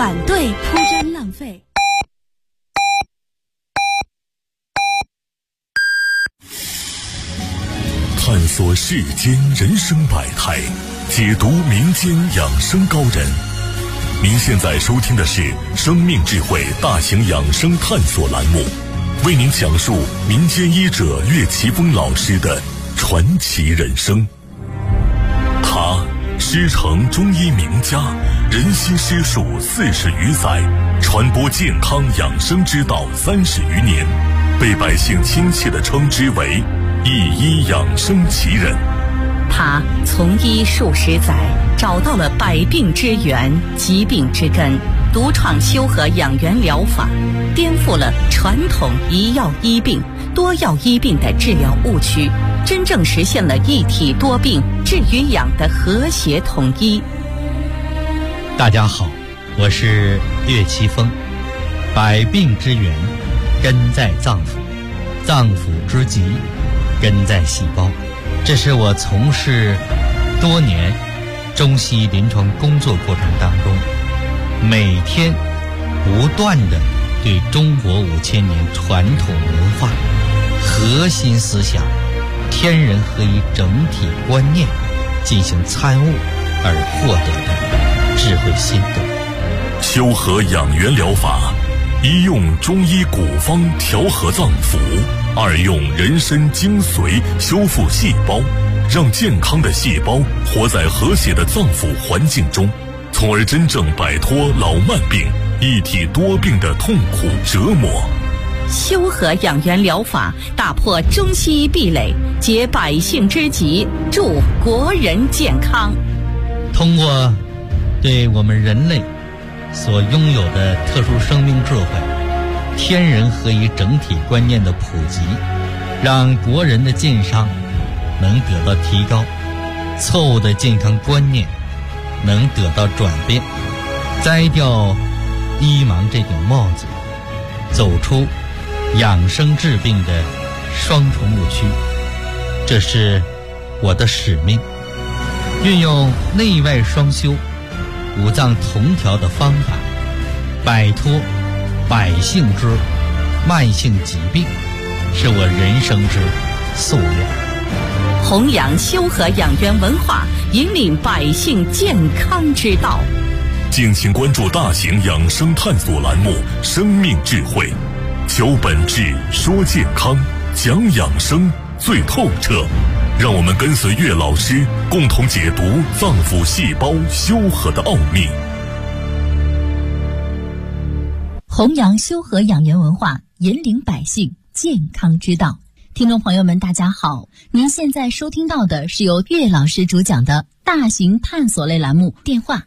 反对铺张浪费。 探索世间人生百态，解读民间养生高人。您现在收听的是生命智慧大型养生探索栏目，为您讲述民间医者岳奇峰老师的传奇人生。他师承中医名家，人心师术40余载，传播健康养生之道30余年，被百姓亲切地称之为一医养生奇人。 他从医数十载，找到了百病之源、疾病之根，独创修和养元疗法，颠覆了传统一药医病、多药医病的治疗误区，真正实现了一体多病治与养的和谐统一。 大家好，我是岳奇峰。百病之源根在脏腑，脏腑之疾根在细胞。这是我从事多年中西医临床工作过程当中，每天不断地对中国5000年传统文化核心思想天人合一整体观念进行参悟而获得的智慧心得。 修和养元疗法，一用中医古方调和脏腑，二用人参精髓修复细胞，让健康的细胞活在和谐的脏腑环境中，从而真正摆脱老慢病、一体多病的痛苦折磨。 修和养元疗法打破中西医壁垒，解百姓之急，助国人健康。 通过对我们人类所拥有的特殊生命智慧、天人合一整体观念的普及，让国人的健康能得到提高，错误的健康观念能得到转变，摘掉医盲这顶帽子，走出养生治病的双重误区。这是我的使命，运用内外双修、五脏同调的方法，摆脱百姓之慢性疾病，是我人生之夙愿。 弘扬修和养元文化，引领百姓健康之道。 敬请关注大型养生探索栏目《生命智慧》，求本质，说健康，讲养生最透彻。让我们跟随岳老师，共同解读脏腑细胞修和的奥秘。 弘扬修和养元文化，引领百姓健康之道。听众朋友们，大家好，您现在收听到的是由岳老师主讲的大型探索类栏目，电话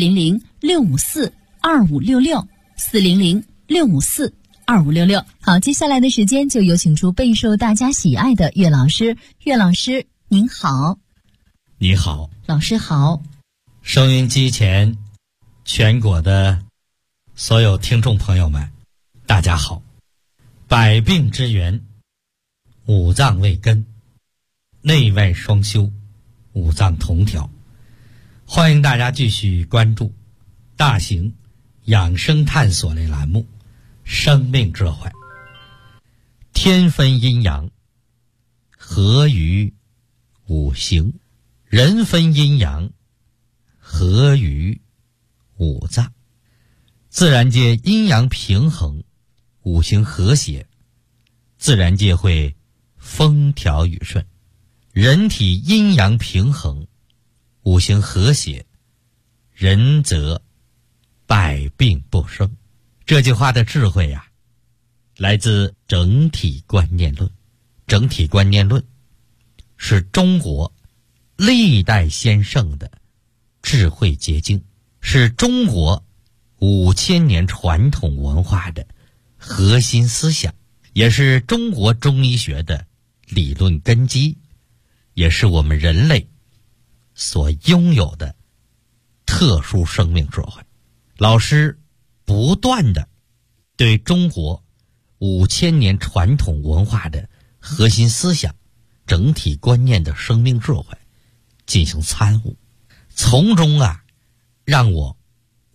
400-654-2566，400-654-2566。好，接下来的时间就有请出备受大家喜爱的岳老师。岳老师您好。 你好。 老师好。 收音机前全国的所有听众朋友们，大家好。百病之源，五脏为根，内外双修，五脏同调。欢迎大家继续关注大型养生探索类栏目《生命智慧》。天分阴阳，合于五行；人分阴阳，合于五脏。自然界阴阳平衡，五行和谐，自然界会风调雨顺。人体阴阳平衡，五行和谐，人则百病不生。这句话的智慧呀，来自整体观念论。整体观念论是中国历代先圣的智慧结晶，是中国5000年传统文化的核心思想，也是中国中医学的理论根基，也是我们人类所拥有的特殊生命智慧。老师不断的对中国5000年传统文化的核心思想、整体观念的生命智慧进行参悟，从中让我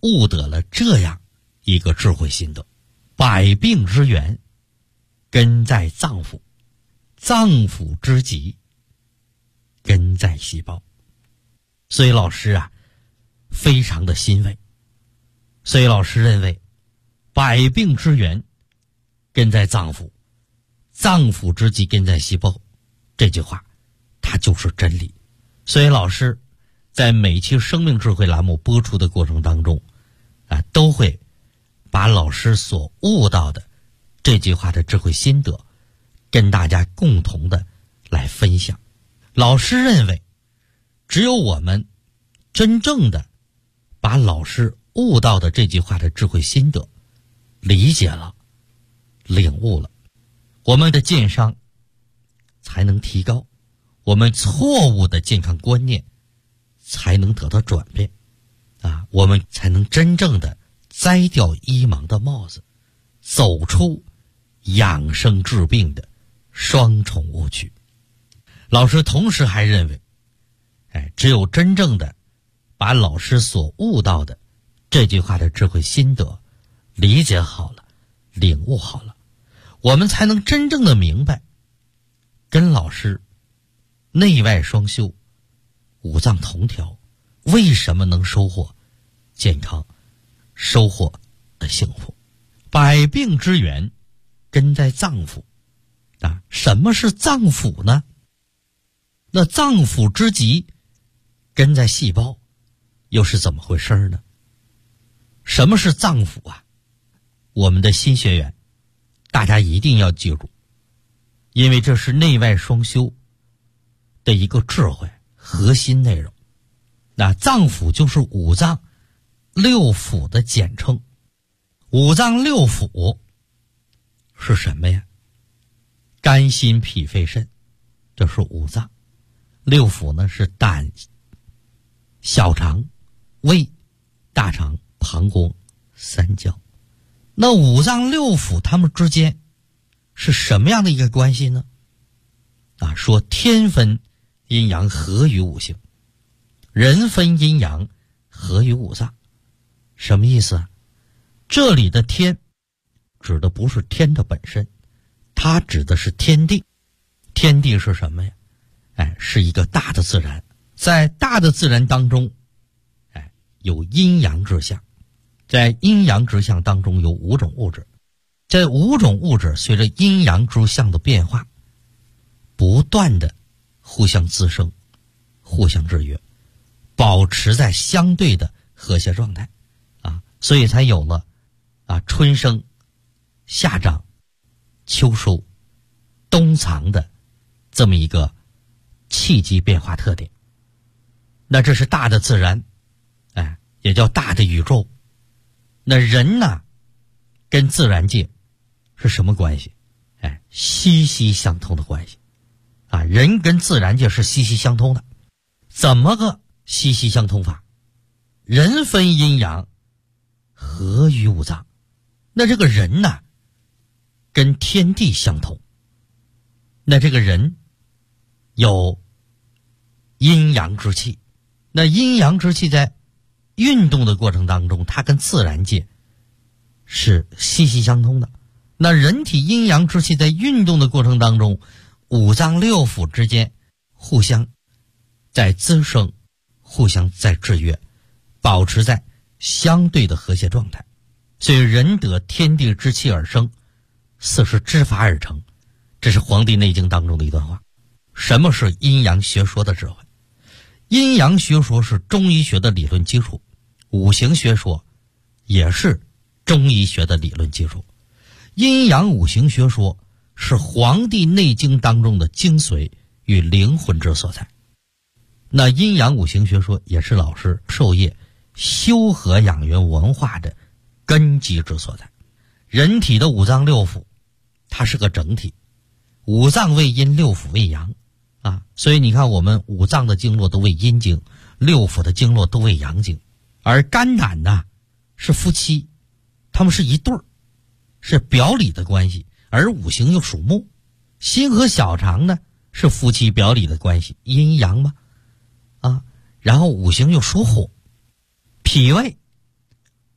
悟得了这样一个智慧心得：百病之源根在脏腑，脏腑之疾根在细胞。所以老师啊非常的欣慰，所以老师认为百病之源根在脏腑，脏腑之疾根在细胞，这句话它就是真理。所以老师在每期生命智慧栏目播出的过程当中都会把老师所悟到的这句话的智慧心得跟大家共同的来分享。老师认为只有我们真正的把老师悟到的这句话的智慧心得理解了、领悟了，我们的健康才能提高，我们错误的健康观念才能得到转变我们才能真正的摘掉医盲的帽子，走出养生治病的双重误区。老师同时还认为只有真正的把老师所悟到的这句话的智慧心得理解好了、领悟好了，我们才能真正的明白跟老师内外双修、五脏同调为什么能收获健康、收获的幸福。百病之源根在脏腑什么是脏腑呢？那脏腑之疾根在细胞，又是怎么回事呢？什么是脏腑我们的新学员大家一定要记住，因为这是内外双修的一个智慧核心内容。那脏腑就是五脏六腑的简称。五脏六腑是什么呀？肝心脾肺肾，这是五脏。六腑呢是胆、小肠、胃、大肠、膀胱、三焦。那五脏六腑它们之间是什么样的一个关系呢？说天分阴阳合于五行，人分阴阳合于五脏。什么意思这里的天指的不是天的本身，它指的是天地。天地是什么呀？是一个大的自然。在大的自然当中有阴阳之象，在阴阳之象当中有五种物质，这五种物质随着阴阳之象的变化不断的互相滋生、互相制约，保持在相对的和谐状态所以才有了春生、夏长、秋收、冬藏的这么一个气机变化特点。那这是大的自然也叫大的宇宙。那人呢跟自然界是什么关系？息息相通的关系人跟自然界是息息相通的。怎么个息息相通法？人分阴阳合于五脏。那这个人呢跟天地相同。那这个人有阴阳之气，那阴阳之气在运动的过程当中，它跟自然界是息息相通的。那人体阴阳之气在运动的过程当中，五脏六腑之间互相在滋生，互相在制约，保持在相对的和谐状态。所以人得天地之气而生，四时之法而成，这是《黄帝内经》当中的一段话。什么是阴阳学说的智慧？阴阳学说是中医学的理论基础，五行学说也是中医学的理论基础。阴阳五行学说是《黄帝内经》当中的精髓与灵魂之所在。那阴阳五行学说也是老师授业修和养元文化的根基之所在。人体的五脏六腑它是个整体，五脏为阴，六腑为阳所以你看我们五脏的经络都为阴经，六腑的经络都为阳经。而肝胆呢是夫妻，他们是一对儿，是表里的关系。而五行又属木，心和小肠呢是夫妻表里的关系，阴阳嘛然后五行又属火，脾胃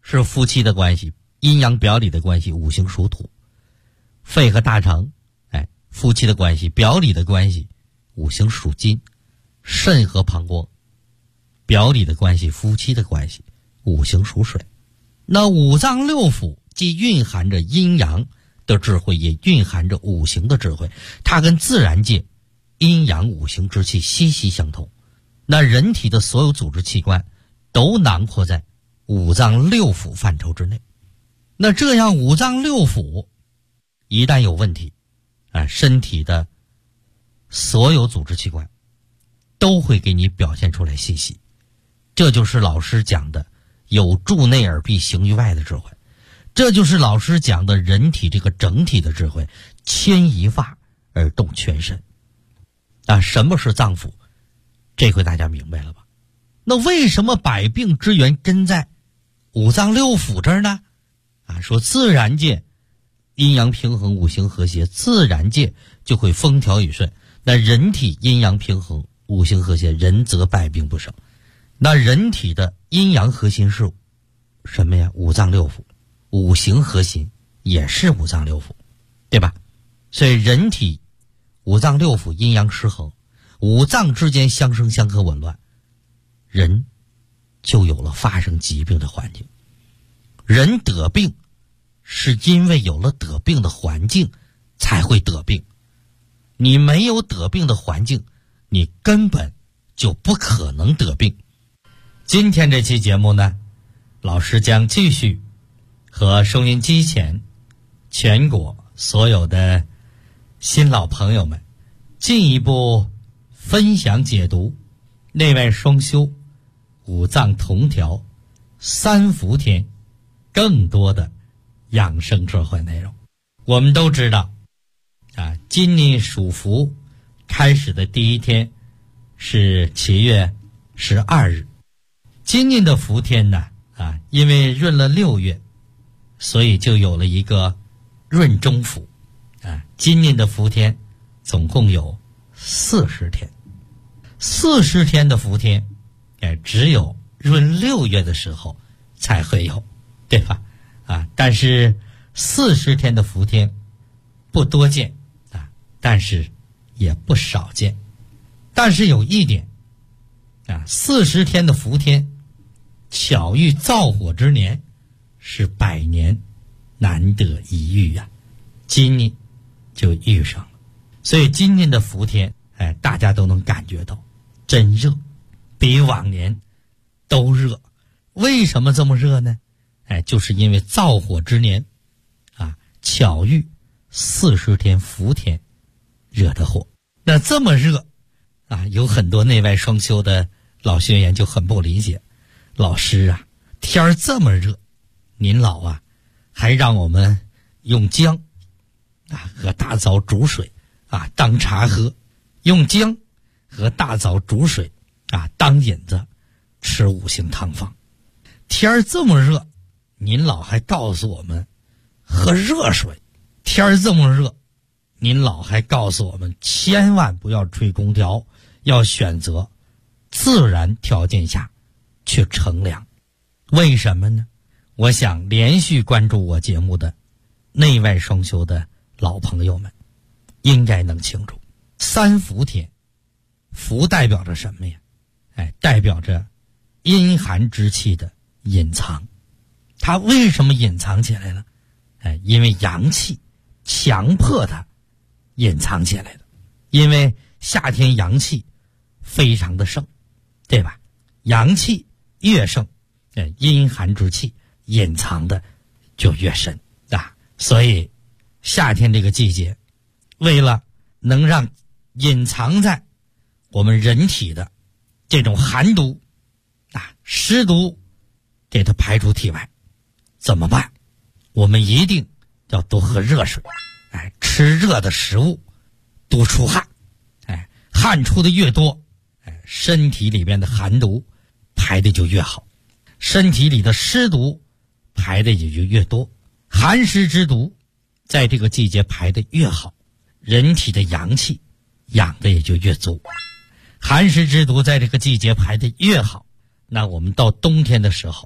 是夫妻的关系，阴阳表里的关系，五行属土。肺和大肠，夫妻的关系，表里的关系，五行属金。肾和膀胱，表里的关系，夫妻的关系，五行属水。那五脏六腑既蕴含着阴阳的智慧，也蕴含着五行的智慧，它跟自然界阴阳五行之气息息相通。那人体的所有组织器官都囊括在五脏六腑范畴之内。那这样五脏六腑一旦有问题，身体的所有组织器官都会给你表现出来信息。这就是老师讲的有助内而必行于外的智慧，这就是老师讲的人体这个整体的智慧，牵一发而动全身。什么是脏腑？这回大家明白了吧？那为什么百病之源根在五脏六腑这儿呢？说自然界阴阳平衡，五行和谐，自然界就会风调雨顺。那人体阴阳平衡，五行和谐，人则百病不生。那人体的阴阳核心是什么呀？五脏六腑。五行核心也是五脏六腑，对吧？所以人体五脏六腑阴阳失衡，五脏之间相生相克紊乱，人就有了发生疾病的环境。人得病是因为有了得病的环境才会得病，你没有得病的环境，你根本就不可能得病。今天这期节目呢，老师将继续和收音机前全国所有的新老朋友们进一步分享解读内外双修、五脏同调、三伏天更多的养生智慧内容。我们都知道今年属伏开始的第一天是7月12日。今年的伏天呢因为闰了6月，所以就有了一个闰中伏。今年的伏天总共有40天。40天的伏天只有闰6月的时候才会有，对吧？但是40天的伏天不多见但是也不少见。但是有一点40天的伏天巧遇燥火之年，是100年难得一遇今年就遇上了。所以今年的伏天大家都能感觉到真热，比往年都热。为什么这么热呢？就是因为燥火之年巧遇40天伏天惹的祸。那这么热有很多内外双修的老学员就很不理解，老师天儿这么热，您老还让我们用姜和大枣煮水当茶喝，用姜和大枣煮水当引子吃5行汤方。天儿这么热，您老还告诉我们喝热水。天儿这么热，您老还告诉我们千万不要吹空调，要选择自然条件下去乘凉。为什么呢？我想连续关注我节目的内外双修的老朋友们应该能清楚。三伏天，伏代表着什么呀？代表着阴寒之气的隐藏。它为什么隐藏起来了？因为阳气强迫它隐藏起来的。因为夏天阳气非常的盛，对吧？阳气越盛，阴寒之气隐藏的就越深所以夏天这个季节，为了能让隐藏在我们人体的这种寒毒湿毒给它排出体外，怎么办？我们一定要多喝热水，吃热的食物，多出汗，汗出的越多，身体里边的寒毒排的就越好，身体里的湿毒排的也就越多。寒湿之毒在这个季节排的越好，人体的阳气养的也就越足。寒湿之毒在这个季节排的越好，那我们到冬天的时候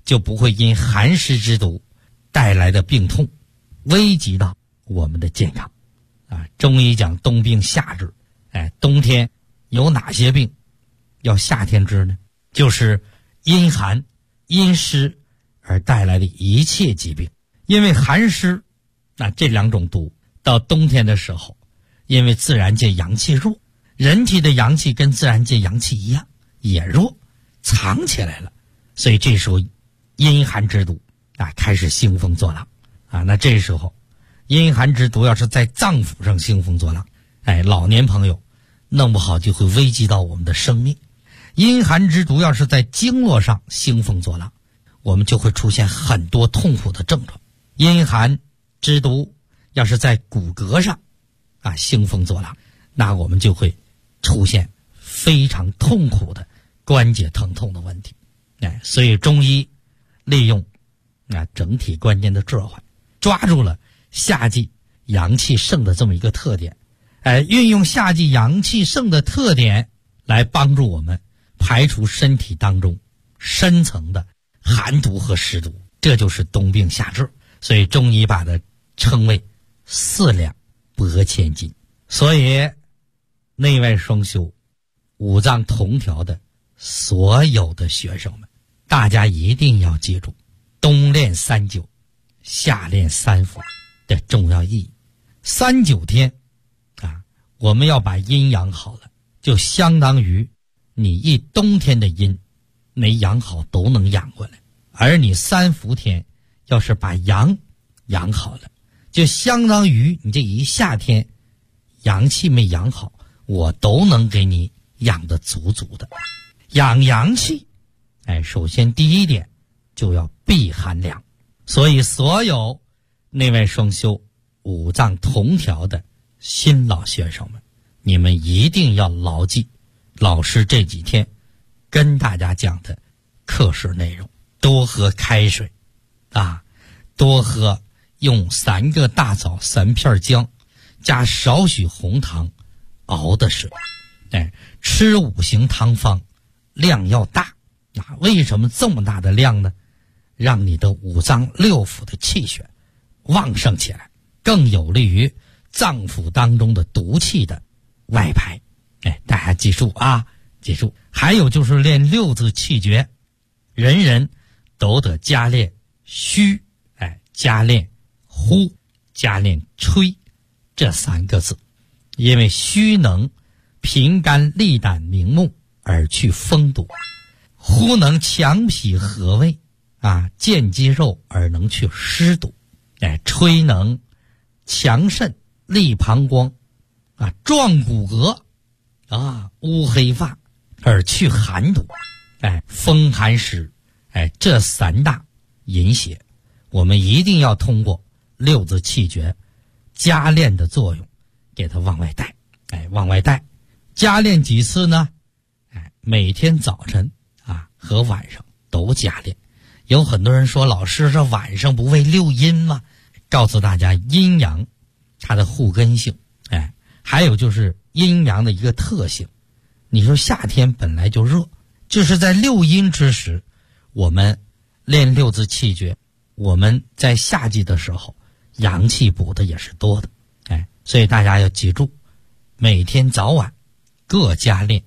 就不会因寒湿之毒带来的病痛危及到我们的健康。中医讲冬病夏治，冬天有哪些病要夏天治呢？就是阴寒、阴湿而带来的一切疾病。因为寒湿，这两种毒到冬天的时候，因为自然界阳气弱，人体的阳气跟自然界阳气一样也弱，藏起来了，所以这时候阴寒之毒开始兴风作浪那这时候阴寒之毒要是在脏腑上兴风作浪，老年朋友弄不好就会危及到我们的生命。阴寒之毒要是在经络上兴风作浪，我们就会出现很多痛苦的症状。阴寒之毒要是在骨骼上兴风作浪，那我们就会出现非常痛苦的关节疼痛的问题。所以中医利用整体关键的这块，抓住了夏季阳气盛的这么一个特点，运用夏季阳气盛的特点来帮助我们排除身体当中深层的寒毒和湿毒，这就是冬病夏治。所以中医把它称为四两拨千斤。所以内外双修、五脏同调的所有的学生们，大家一定要记住冬练3九，夏练3伏的重要意义。3-9天我们要把阴养好了，就相当于你一冬天的阴没养好都能养过来，而你3伏天要是把阳养好了，就相当于你这一夏天阳气没养好，我都能给你养得足足的。养阳气首先第一点就要避寒凉。所以所有内外双修、五脏同调的新老学生们，你们一定要牢记老师这几天跟大家讲的课时内容。多喝开水多喝用3个大枣、3片姜加少许红糖熬的水，吃5行汤方，量要大。为什么这么大的量呢？让你的五脏六腑的气血旺盛起来，更有利于脏腑当中的毒气的外排。大家记住记住。还有就是练6字气诀，人人都得加练虚，加练呼，加练吹这3个字。因为虚能平肝利胆明目而去风毒，呼能强脾和胃健肌肉而能去湿毒，吹能强肾利膀胱壮骨骼乌黑发而去寒毒，风寒湿这3大淫邪，我们一定要通过6字气诀加练的作用给它往外带。往外带加练几次呢？每天早晨和晚上都加练。有很多人说，老师这晚上不为6阴吗？告诉大家阴阳它的互根性，还有就是阴阳的一个特性。你说夏天本来就热，就是在6阴之时，我们练6字气诀，我们在夏季的时候阳气补的也是多的。所以大家要记住，每天早晚各加练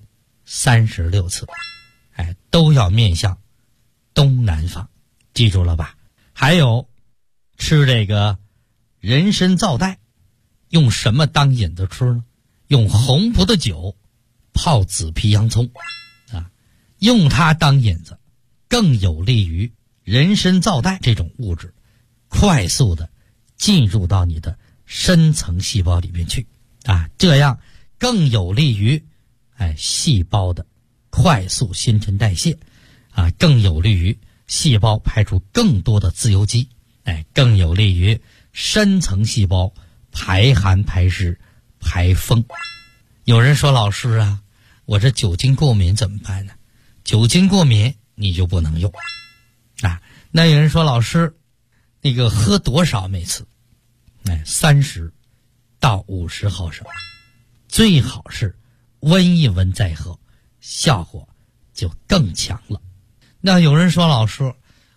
36次，都要面向东南方，记住了吧？还有吃这个人参皂带，用什么当引子吃呢？用红葡萄酒泡紫皮洋葱用它当引子，更有利于人参皂带这种物质快速的进入到你的深层细胞里面去这样更有利于细胞的快速新陈代谢更有利于细胞排出更多的自由基，更有利于深层细胞排寒排湿排风。有人说，老师我这酒精过敏怎么办呢？酒精过敏你就不能用那有人说，老师那个喝多少每次？30到50毫升，最好是温一温再喝，效果就更强了。那有人说，老师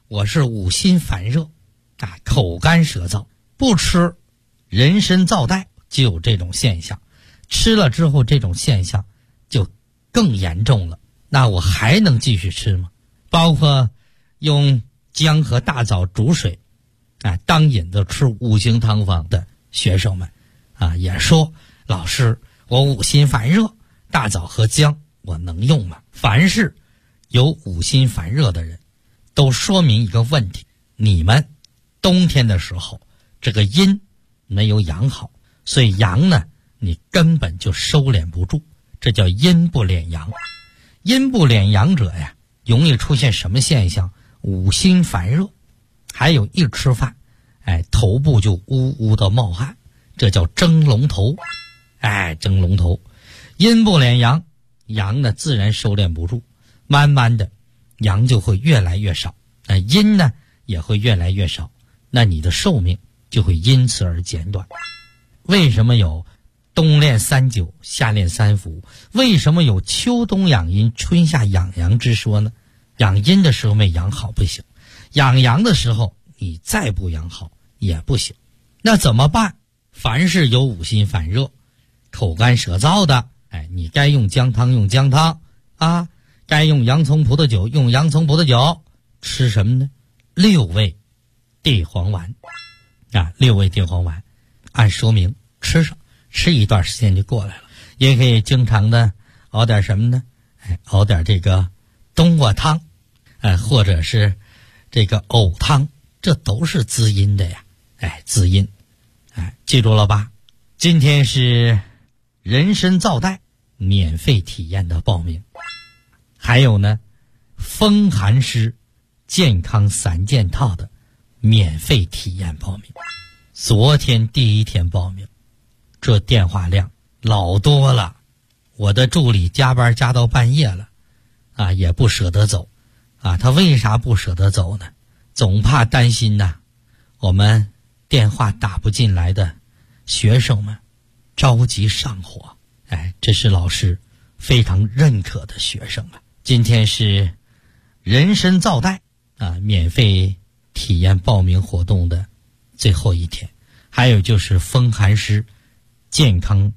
我是五心烦热啊，口干舌燥，不吃人参皂苷就有这种现象，吃了之后这种现象就更严重了。那我还能继续吃吗？包括用姜和大枣煮水啊当引子吃五行汤方的学生们啊，也说老师，我五心烦热，大枣和姜我能用吗？凡是有五心烦热的人都说明一个问题，你们冬天的时候这个阴没有养好，所以阳呢你根本就收敛不住，这叫阴不敛阳。阴不敛阳者呀，容易出现什么现象？五心烦热，还有一吃饭头部就呜呜的冒汗，这叫蒸龙头。蒸龙头，阴不敛阳，阳呢自然收敛不住，慢慢的阳就会越来越少，阴呢也会越来越少，那你的寿命就会因此而减短。为什么有冬练3九，夏练3伏？为什么有秋冬养阴，春夏养阳之说呢？养阴的时候没养好不行，养阳的时候你再不养好也不行。那怎么办？凡是有五心烦热、口干舌燥的，你该用姜汤用姜汤啊，该用洋葱葡萄酒用洋葱葡萄酒。吃什么呢？6味地黄丸啊，6味地黄丸，按说明吃上，吃一段时间就过来了。也可以经常的熬点什么呢？熬点这个冬瓜汤，或者是这个藕汤，这都是滋阴的呀。滋阴，记住了吧？今天是人参皂苷免费体验的报名，还有呢，风寒湿健康3件套的免费体验报名。昨天第一天报名，这电话量老多了，我的助理加班加到半夜了啊，也不舍得走啊。他为啥不舍得走呢？总怕担心呐，我们电话打不进来的学生们着急上火。这是老师非常认可的学生啊。今天是人参皂苷啊免费体验报名活动的最后一天，还有就是风寒湿健康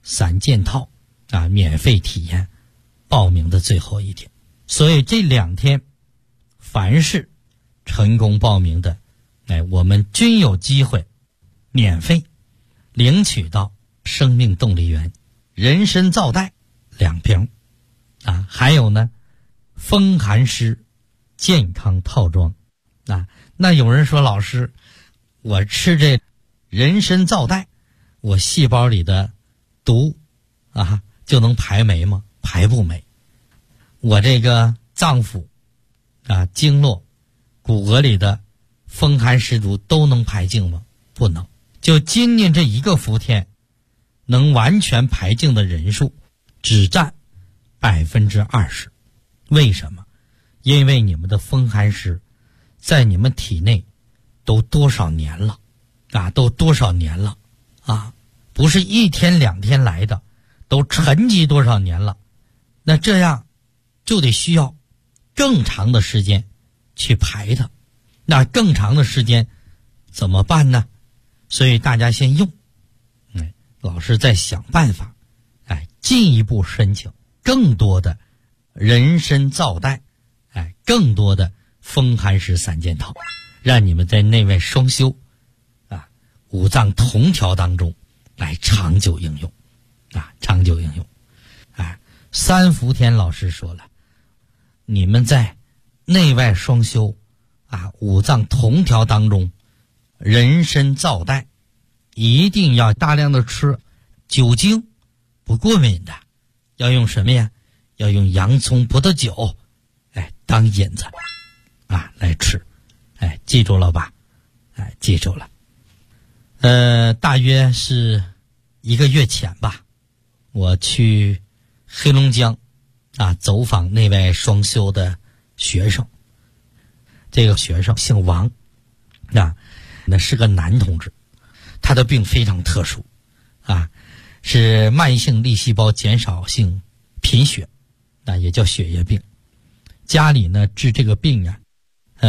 3件套啊免费体验报名的最后一天。所以这2天凡是成功报名的，我们均有机会免费领取到生命动力源人参皂苷2瓶啊，还有呢风寒湿健康套装啊。那有人说，老师，我吃这人参皂苷，我细胞里的毒啊就能排没吗？排不没。我这个脏腑啊经络骨骼里的风寒湿毒都能排净吗？不能。就今年这一个伏天能完全排净的人数只占20%。为什么？因为你们的风寒湿在你们体内都多少年了啊，都多少年了啊，不是1天2天来的，都沉积多少年了。那这样就得需要更长的时间去排它。那更长的时间怎么办呢？所以大家先用，老师在想办法，进一步申请更多的人参皂苷，更多的风寒湿3件套，让你们在内外双修啊五脏同调当中来长久应用啊，长久应用。3伏天老师说了，你们在内外双修啊五脏同调当中，人参皂苷一定要大量的吃，酒精不过敏的要用什么呀？要用洋葱葡萄酒当引子啊来吃。记住了吧？记住了。大约是1个月前吧，我去黑龙江啊走访内外双修的学生。这个学生姓王啊，那是个男同志，他的病非常特殊啊，是慢性粒细胞减少性贫血啊，也叫血液病。家里呢治这个病啊，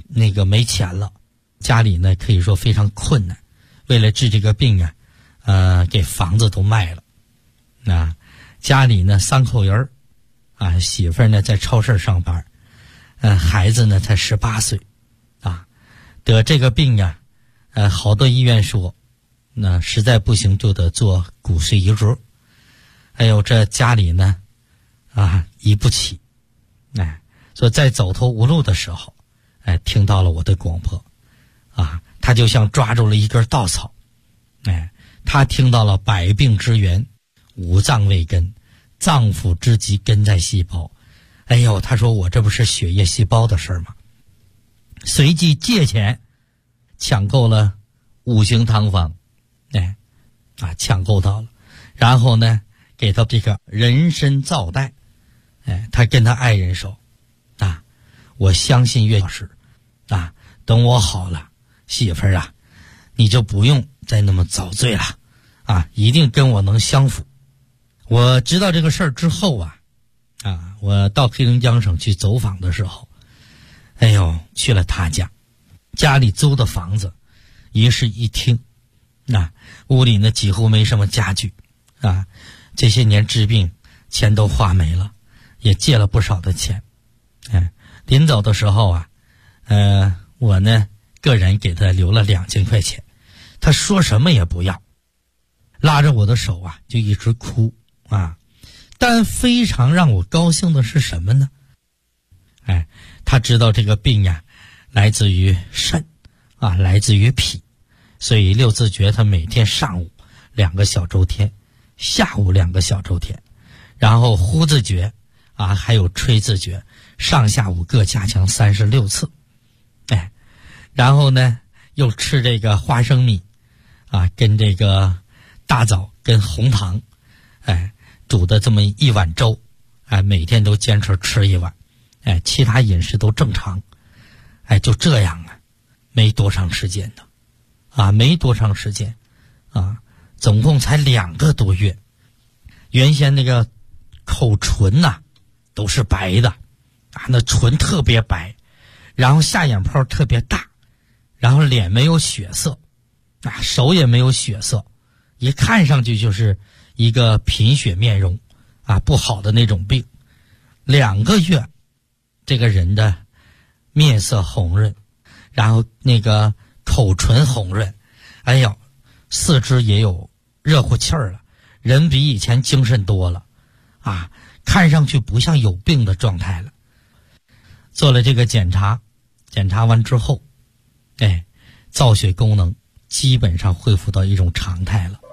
没钱了，家里呢可以说非常困难，为了治这个病给房子都卖了。家里呢3口人媳妇儿呢在超市上班，孩子呢才18岁，得这个病好多医院说，那实在不行就得做骨髓移植。这家里呢移不起，所以在走投无路的时候，听到了我的广播，他就像抓住了一根稻草，他听到了百病之源，五脏未根，脏腑之疾根在细胞。他说我这不是血液细胞的事吗？随即借钱抢购了5行汤方，抢购到了，然后呢给他这个人参皂袋，他跟他爱人说，我相信岳老师，等我好了，媳妇儿你就不用再那么遭罪了，一定跟我能相符。我知道这个事儿之后我到黑龙江省去走访的时候，去了他家，家里租的房子1室1厅，屋里呢几乎没什么家具，这些年治病钱都花没了，也借了不少的钱。临走的时候我呢个人给他留了2000块钱，他说什么也不要，拉着我的手就一直哭但非常让我高兴的是什么呢？他知道这个病来自于肾来自于脾，所以六字诀他每天上午2个小周天，下午2个小周天，然后呼字诀还有吹字诀，上下午各加强36次。然后呢又吃这个花生米跟这个大枣跟红糖煮的这么1碗粥，每天都坚持吃1碗，其他饮食都正常。就这样没多长时间的没多长时间总共才2个多月。原先那个口唇都是白的那唇特别白，然后下眼泡特别大，然后脸没有血色手也没有血色，一看上去就是一个贫血面容不好的那种病。2个月这个人的面色红润，然后那个口唇红润，四肢也有热乎气儿了，人比以前精神多了看上去不像有病的状态了。做了这个检查完之后造血功能基本上恢复到一种常态了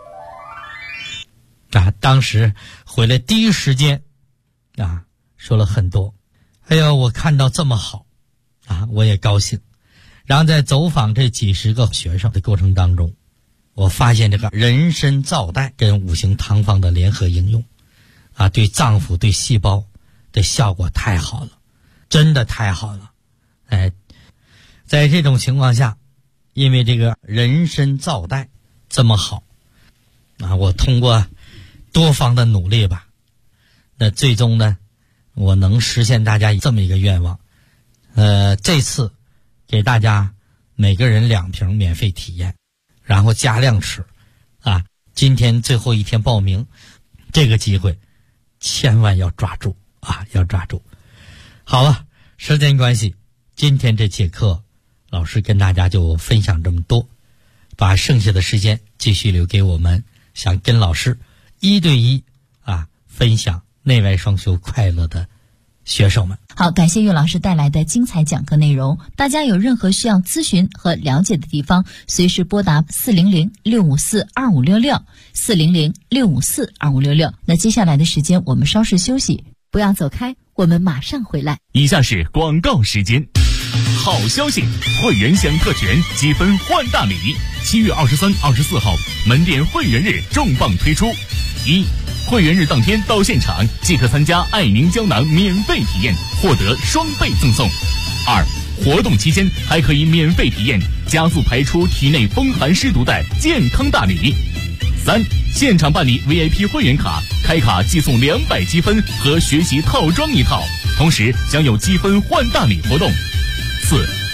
当时回来第一时间说了很多，我看到这么好我也高兴。然后在走访这几十个学生的过程当中，我发现这个人参皂袋跟5行汤方的联合应用对脏腑对细胞的效果太好了，真的太好了。在这种情况下，因为这个人参皂袋这么好我通过多方的努力吧，那最终呢我能实现大家这么一个愿望。这次给大家每个人2瓶免费体验，然后加量吃今天最后一天报名，这个机会千万要抓住要抓住。好了，时间关系，今天这节课老师跟大家就分享这么多，把剩下的时间继续留给我们想跟老师1对1分享内外双修快乐的学生们。 好，感谢岳老师带来的精彩讲课内容。大家有任何需要咨询和了解的地方，随时拨打400-654-2566 400-654-2566。那接下来的时间我们稍事休息，不要走开，我们马上回来。 以下是广告时间。好消息，会员享特权，积分换大礼。7月23、24号门店会员日重磅推出。1、会员日当天到现场即可参加爱凝胶囊免费体验，获得双倍赠送。2、活动期间还可以免费体验加速排出体内风寒湿毒的健康大礼。3、现场办理 VIP 会员卡，开卡即送200积分和学习套装1套，同时将有积分换大礼活动。4、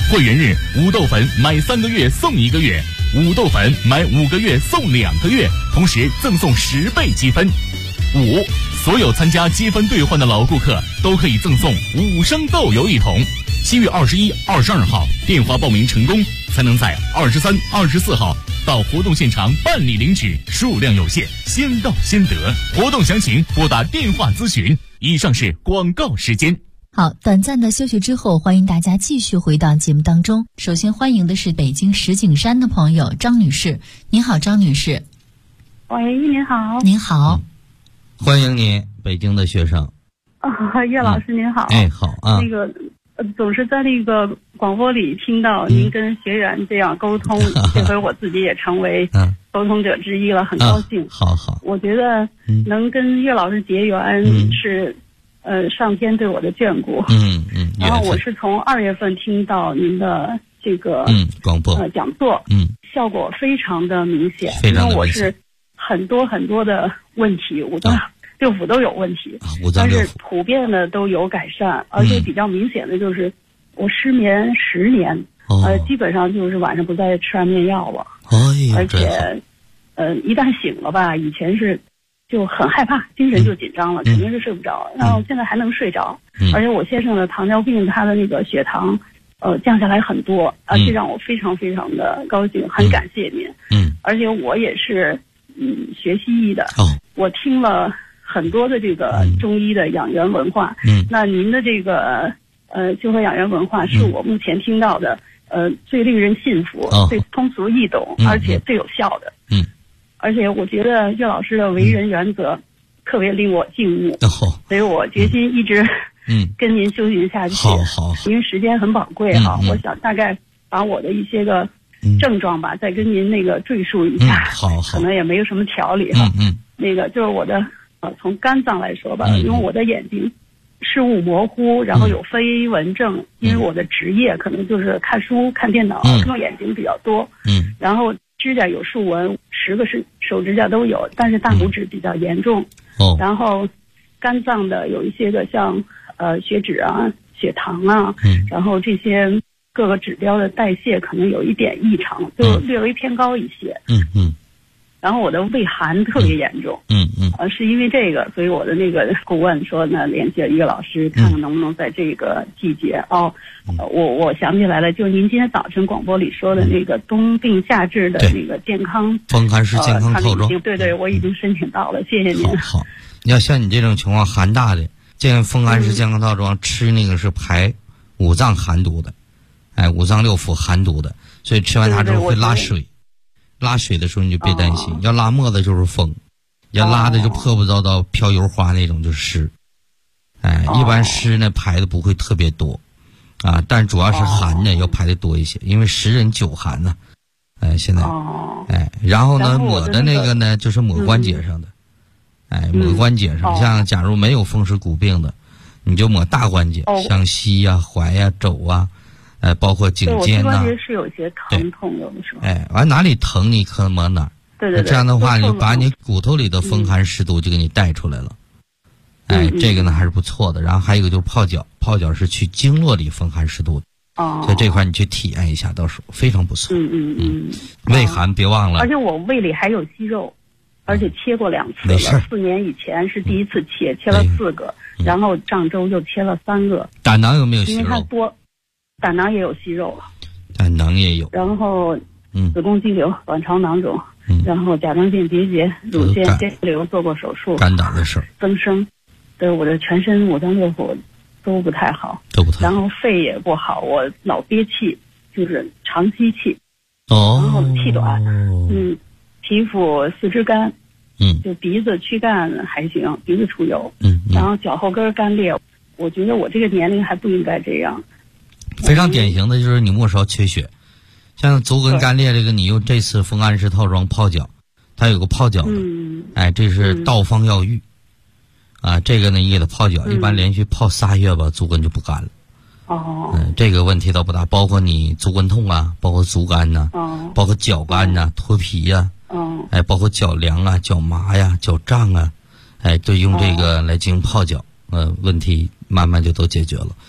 会员日五豆粉买3个月送1个月，五豆粉买5个月送2个月，同时赠送10倍积分。5. 所有参加积分兑换的老顾客都可以赠送5升豆油1桶。7月21、22号电话报名成功，才能在23、24号到活动现场办理领取，数量有限，先到先得。活动详情拨打电话咨询。以上是广告时间。 好，短暂的休息之后，欢迎大家继续回到节目当中。首先欢迎的是北京石景山的朋友张女士。您好，张女士。 喂，您好。 您好。 欢迎你，北京的学生。 叶老师您好。 好啊。 那个总是在那个广播里听到您跟学员这样沟通，这回我自己也成为沟通者之一了，很高兴。 好。 我觉得能跟叶老师结缘是上天对我的眷顾。然后我是从2月份听到您的这个广播讲座，效果非常的明显。因为我是很多的问题，5脏6腑都有问题，但是普遍的都有改善，而且比较明显的就是我失眠10年，基本上就是晚上不再吃安眠药了，而且一旦醒了吧，以前是就很害怕，精神就紧张了，肯定是睡不着，然后现在还能睡着，而且我先生的糖尿病，他的那个血糖降下来很多，这让我非常非常的高兴，很感谢您。而且我也是学西医的，我听了很多的这个中医的养元文化，那您的这个修和养元文化是我目前听到的最令人信服、最通俗易懂，而且最有效的。而且我觉得岳老师的为人原则特别令我敬慕，所以我决心一直跟您修行下去。好，因为时间很宝贵哈，我想大概把我的一些个症状吧，再跟您那个赘述一下。好，可能也没有什么条理哈。那个就是我的从肝脏来说吧，因为我的眼睛视物模糊，然后有飞蚊症，因为我的职业可能就是看书、看电脑，用眼睛比较多。然后指甲有竖纹，10个手指甲都有，但是大拇指比较严重。然后肝脏的有一些个像血脂啊、血糖啊，然后这些各个指标的代谢可能有一点异常，就略微偏高一些。然后我的胃寒特别严重。是因为这个，所以我的那个顾问说呢，联系了一个老师，看看能不能在这个季节。我想起来了，就是您今天早晨广播里说的那个冬病夏治的那个健康风寒湿健康套装。 对，我已经申请到了，谢谢您。 好，要像你这种情况寒大的，这个风寒湿健康套装吃那个是排5脏寒毒的，5脏6腑寒毒的，所以吃完它之后会拉水。拉水的时候你就别担心，要拉沫的就是风，要拉的就破破糟糟飘油花那种就是湿。一般湿呢排的不会特别多但主要是寒呢要排的多一些，因为10人9寒呢。现在然后呢抹的那个呢就是抹关节上的。抹关节上，像假如没有风湿骨病的，你就抹大关节，像膝呀、踝呀、肘啊，包括颈肩呐。 关节是有些疼痛，有的时候。 完哪里疼你可抹哪儿。对。这样的话，你把你骨头里的风寒湿毒就给你带出来了。这个呢还是不错的。然后还有一个就是泡脚，泡脚是去经络里风寒湿毒的。所以这块你去体验一下，到时候非常不错。胃寒别忘了。 而且我胃里还有息肉。而且切过2次了，4年以前是第一次切了4个，然后上周又切了3个。 胆囊有没有息肉？ 因为它多，胆囊也有息肉了。 胆囊也有。 然后子宫肌瘤、卵巢囊肿，然后甲状腺结节、乳腺腺瘤做过手术。 肝胆的事儿。 增生，对我的全身5脏6腑都不太好。然后肺也不好，我老憋气，就是长吸气。然后气短。皮肤4肢干。就鼻子躯干还行，鼻子出油。然后脚后跟干裂。我觉得我这个年龄还不应该这样。 非常典型的就是你末梢缺血，像足跟干裂这个，你用这次风寒湿套装泡脚，它有个泡脚的，这是道方药浴这个呢也得泡脚，一般连续泡3月吧，足跟就不干了。这个问题倒不大，包括你足跟痛啊，包括足干呐，包括脚干呐、脱皮呀。包括脚凉啊、脚麻呀、脚胀啊，都用这个来进行泡脚，问题慢慢就都解决了。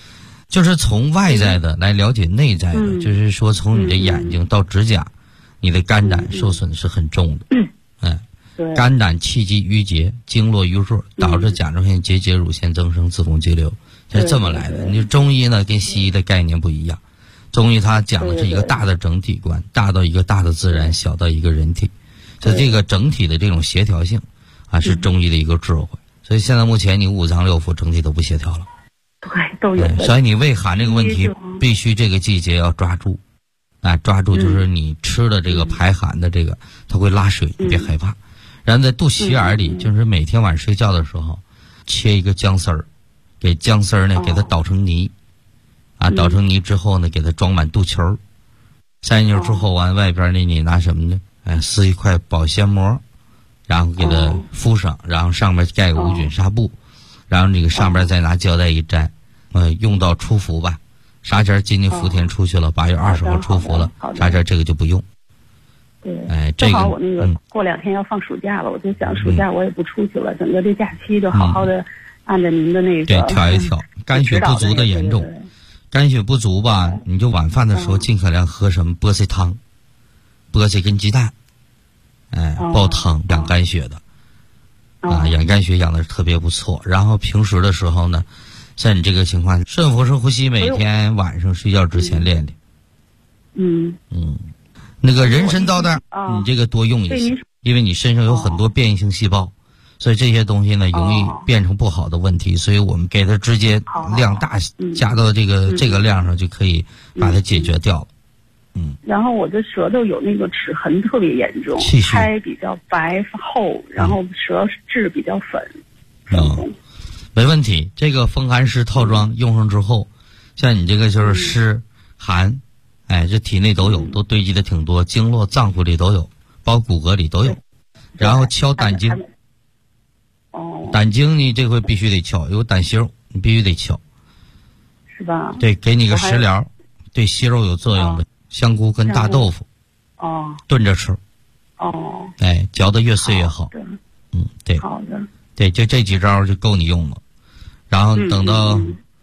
就是从外在的来了解内在的，就是说从你的眼睛到指甲，你的肝胆受损是很重的。肝胆气机郁结，经络瘀弱，导致甲状腺结节、乳腺增生、子宫肌瘤，是这么来的。你中医呢跟西医的概念不一样，中医它讲的是一个大的整体观，大到一个大的自然，小到一个人体，所以这个整体的这种协调性啊，是中医的一个智慧。所以现在目前你五脏六腑整体都不协调了。 对，都有。 所以你胃寒这个问题必须这个季节要抓住，抓住就是你吃的这个排寒的这个，它会拉水，你别害怕。然后在肚脐眼里，就是每天晚上睡觉的时候，切一个姜丝儿，给姜丝儿呢给它捣成泥，捣成泥之后呢，给它装满肚脐儿，塞进去之后完外边呢你拿什么呢？撕一块保鲜膜，然后给它敷上，然后上面盖个无菌纱布。然后这个上边再拿胶带一粘，用到出伏吧。啥前今年伏天出去了，8月20号出伏了，啥前这个就不用。 对，正好我那个过2天要放暑假了，我就想暑假我也不出去了，整个这假期就好好的按着您的那个对调一调。肝血不足的严重，肝血不足吧，你就晚饭的时候尽可量喝什么菠菜汤，菠菜跟鸡蛋，煲汤养肝血的。养肝血养的特别不错。然后平时的时候呢，像你这个情况，顺腹式呼吸每天晚上睡觉之前练练。那个人参皂苷，你这个多用一些，因为你身上有很多变异性细胞，所以这些东西呢容易变成不好的问题，所以我们给它直接量大加到这个量上就可以把它解决掉了。 然后我的舌头有那个齿痕特别严重，苔比较白厚，然后舌质比较粉红。 没问题，这个风寒湿套装用上之后，像你这个就是湿寒，这体内都有，都堆积的挺多，经络脏腑里都有，包括骨骼里都有。然后敲胆经，胆经你这回必须得敲，有胆息肉你必须得敲， 是吧？ 对，给你个食疗，对息肉有作用的。香菇跟大豆腐，炖着吃，嚼得越碎越好。对， 好的， 对，就这几招就够你用了。然后等到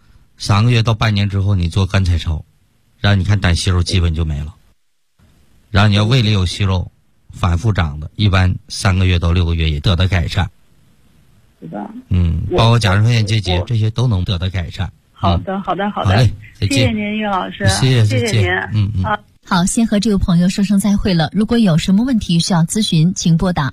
3个月到半年之后，你做干彩超，然后你看胆息肉基本就没了。然后你要胃里有息肉，反复长的，一般3个月到6个月也得到改善。 是吧？ 包括甲状腺结节这些都能得到改善。 好的，好的，好的， 谢谢您，岳老师， 谢谢您。 好，先和这位朋友说声再会了。如果有什么问题需要咨询，请拨打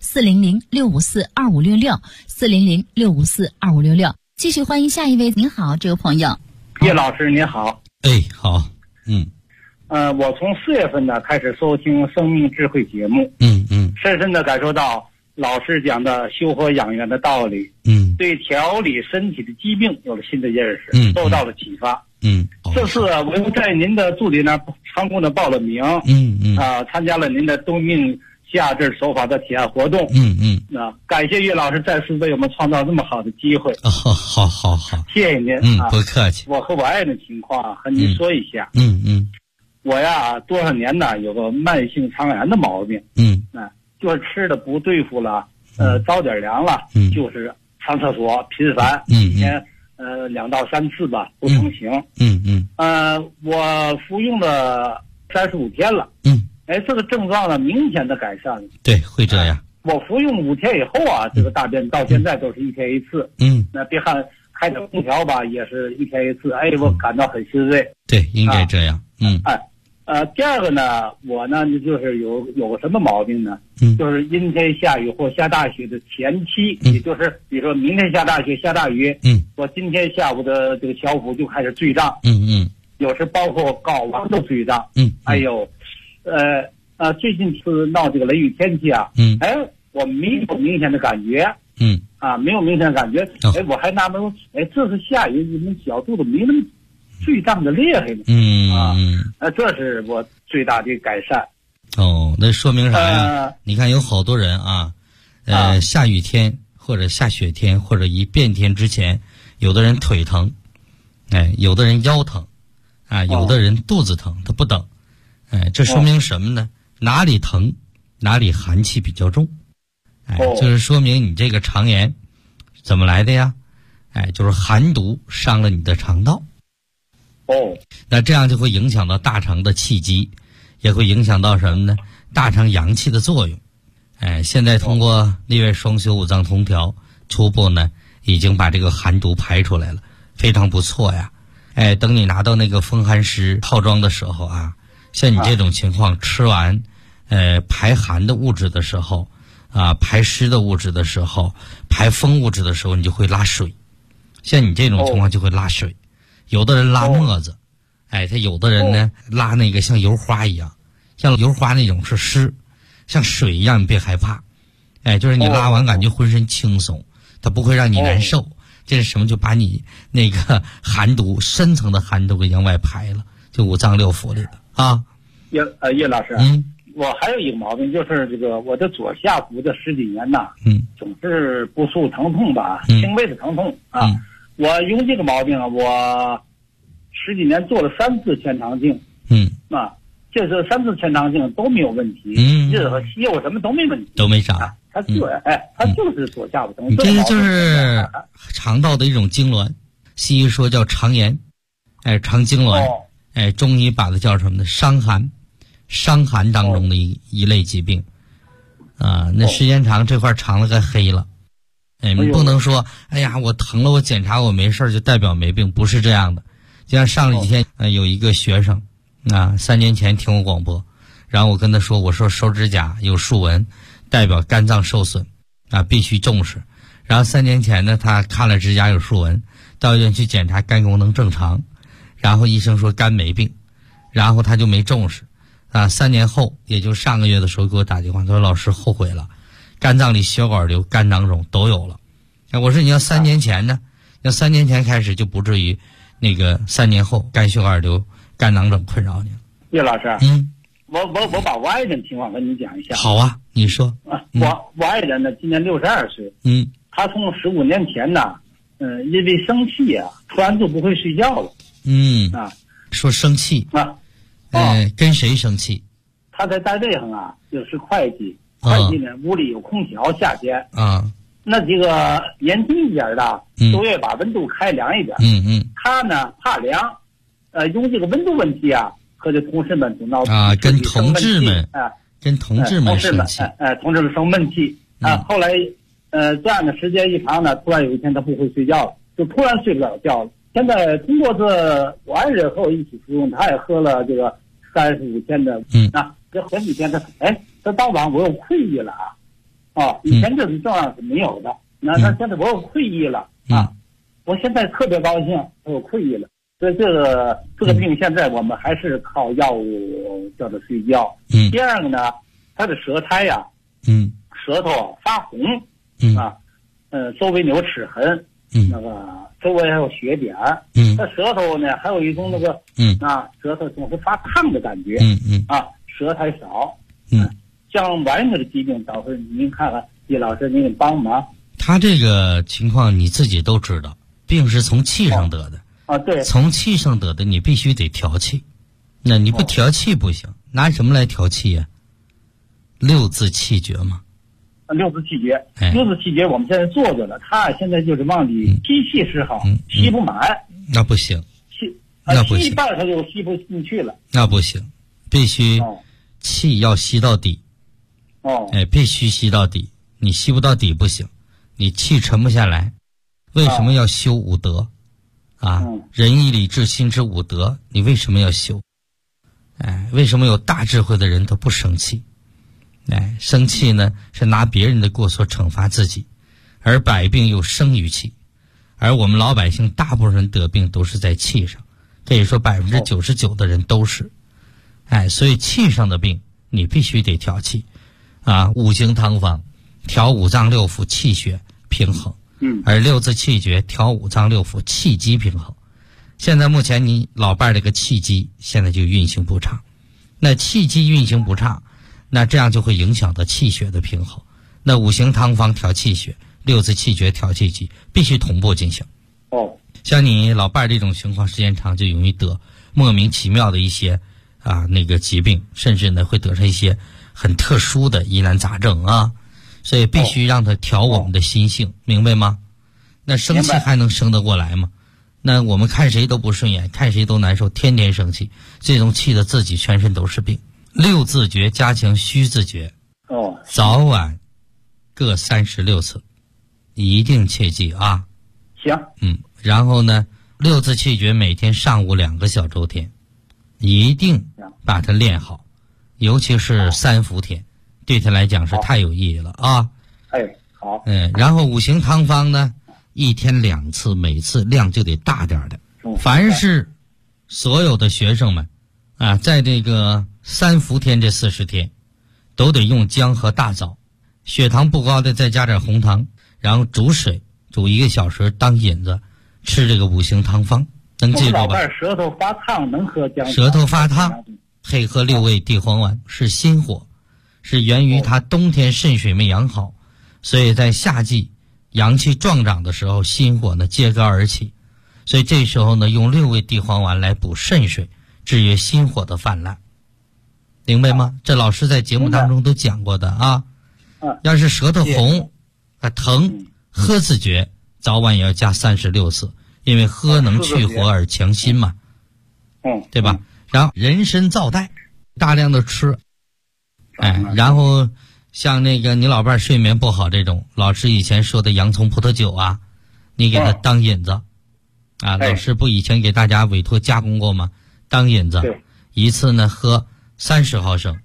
400-654-2566，400-654-2566。继续欢迎下一位。您好，这位朋友。 岳老师您好。 好。 我从4月份呢开始收听生命智慧节目，深深的感受到老师讲的修和养元的道理，对调理身体的疾病有了新的认识，受到了启发。这次我又在您的助理那成功的报了名，参加了您的冬命夏至手法的体验活动，感谢岳老师再次为我们创造这么好的机会。 好， 谢谢您。 不客气。 我和我爱人的情况和您说一下。我呀多少年呢有个慢性肠炎的毛病，就是吃的不对付了，着点凉了，就是上厕所频繁，一天2到3次吧，不成形。我服用了35天了，这个症状呢明显的改善了。 对，会这样。 我服用5天以后啊，这个大便到现在都是1天1次。那别看开着空调吧，也是1天1次。我感到很欣慰。 对，应该这样。 第二个呢，我呢就是有个什么毛病呢？就是阴天下雨或下大雪的前期，也就是比如说明天下大雪下大雨，我今天下午的这个小腹就开始坠胀，有时包括睾丸都坠胀，还有，最近是闹这个雷雨天气啊，我没有明显的感觉，没有明显的感觉，我还纳闷，这是下雨，你们小肚子没那么最胀的厉害呢，这是我最大的改善。 那说明啥呀？你看有好多人下雨天或者下雪天或者一变天之前，有的人腿疼，有的人腰疼，有的人肚子疼，他不等，这说明什么呢？哪里疼，哪里寒气比较重，就是说明你这个肠炎怎么来的呀？就是寒毒伤了你的肠道。 那这样就会影响到大肠的气机，也会影响到什么呢？大肠阳气的作用。现在通过立位双修五脏同调，初步呢已经把这个寒毒排出来了，非常不错呀。等你拿到那个风寒湿套装的时候啊，像你这种情况，吃完排寒的物质的时候啊，排湿的物质的时候，排风物质的时候，你就会拉水。像你这种情况就会拉水。有的人拉沫子，他有的人呢拉那个像油花一样，像油花那种是湿，像水一样，你别害怕。就是你拉完感觉浑身轻松，它不会让你难受。这是什么？就把你那个寒毒深层的寒毒给往外排了，就五脏六腑里的啊。 叶老师，我还有一个毛病，就是这个我的左下腹这10几年呐，总是不舒疼痛吧，轻微的疼痛啊。我有这个毛病啊，我10几年做了3次前肠镜，这3次前肠镜都没有问题，任何西药什么都没问题， 都没啥。 它就是左下腹疼痛。 这个就是肠道的一种痉挛，西医说叫肠炎，肠痉挛，中医把它叫什么呢？伤寒，伤寒当中的一类疾病，啊，那时间长这块肠子该黑了。你不能说，哎呀，我疼了，我检查我没事就代表没病，不是这样的。就像上几天，有一个学生，啊，3年前听我广播，然后我跟他说，我说手指甲有竖纹，代表肝脏受损，啊，必须重视。然后3年前呢，他看了指甲有竖纹，到医院去检查肝功能正常，然后医生说肝没病，然后他就没重视，啊，3年后，也就上个月的时候给我打电话，他说老师后悔了。肝脏里血管瘤、肝囊肿都有了。我说你要3年前呢？要3年前开始就不至于那个3年后肝血管瘤、肝囊肿困扰你了。 叶老师，我把我爱人情况跟你讲一下。 好啊，你说。 我爱人呢今年62岁，他从15年前呢，因为生气啊，突然就不会睡觉了。 说生气跟谁生气？ 他在单位上啊，就是会计。会计呢，屋里有空调，夏天那几个年轻一点的都愿意把温度开凉一点。他呢怕凉，用这个温度问题啊，和这同事们就闹跟同志们生气， 同志们生闷气啊。后来这样的时间一长呢，突然有一天他不会睡觉了，就突然睡不了觉了。现在通过这我爱人和我一起服用，他也喝了这个35天的，这前几天他到晚我有愧意了以前这种症状是没有的，那他现在我有愧意了我现在特别高兴，我有愧意了。所以这个病现在我们还是靠药物叫他睡觉。第二个呢，他的舌苔呀，舌头发红周围有齿痕，那个周围还有血点，他舌头呢还有一种那个舌头总是发烫的感觉，舌苔少，像完个的疾病，导致您看看叶老师，您给帮忙。 他这个情况你自己都知道，病是从气上得的对， 从气上得的，你必须得调气，那你不调气不行，拿什么来调气呀？6字气诀嘛。 6字气诀，6字气诀我们现在做着了，他现在就是往里吸气是好，吸不满， 那不行， 吸一半他就吸不进去了， 那不行，必须气要吸到底。必须吸到底，你吸不到底不行，你气沉不下来。为什么要修五德仁义礼智信之五德，你为什么要修？为什么有大智慧的人都不生气？生气呢是拿别人的过错惩罚自己，而百病又生于气，而我们老百姓大部分人得病都是在气上，可以说99%的人都是。所以气上的病你必须得调气。五行汤方调五脏六腑气血平衡，而6字气诀调五脏六腑气机平衡。现在目前你老伴这个气机现在就运行不畅，那气机运行不畅，那这样就会影响到气血的平衡。那五行汤方调气血，6字气诀调气机，必须同步进行。像你老伴这种情况，时间长就容易得莫名其妙的一些那个疾病，甚至呢会得上一些很特殊的疑难杂症所以必须让他调我们的心性，明白吗？那生气还能生得过来吗？ 那我们看谁都不顺眼，看谁都难受，天天生气，这种气的自己全身都是病。6自觉加强虚自觉，早晚各36次，一定切记啊。 行。 然后呢，6字气诀每天上午2个小周天，一定把它练好，尤其是3伏天，对他来讲是太有意义了啊。 好。 然后5行汤方呢，1天2次，每次量就得大点的。凡是所有的学生们啊，在这个3伏天这40天，都得用姜和大枣，血糖不高的再加点红糖，然后煮水煮1个小时当引子，吃这个5行汤方，能记住吧？ 舌头发烫能喝姜。 舌头发烫，配合6味地黄丸是心火，是源于它冬天肾水没养好，所以在夏季阳气壮长的时候，心火呢揭竿而起，所以这时候呢用6味地黄丸来补肾水，制约心火的泛滥，明白吗？这老师在节目当中都讲过的啊。要是舌头红疼，喝自觉早晚也要加36次，因为喝能去火而强心嘛，对吧？然后人参皂带大量的吃，然后像那个你老伴睡眠不好这种，老师以前说的洋葱葡萄酒啊，你给他当引子啊，老师不以前给大家委托加工过吗？当引子，一次呢喝30毫升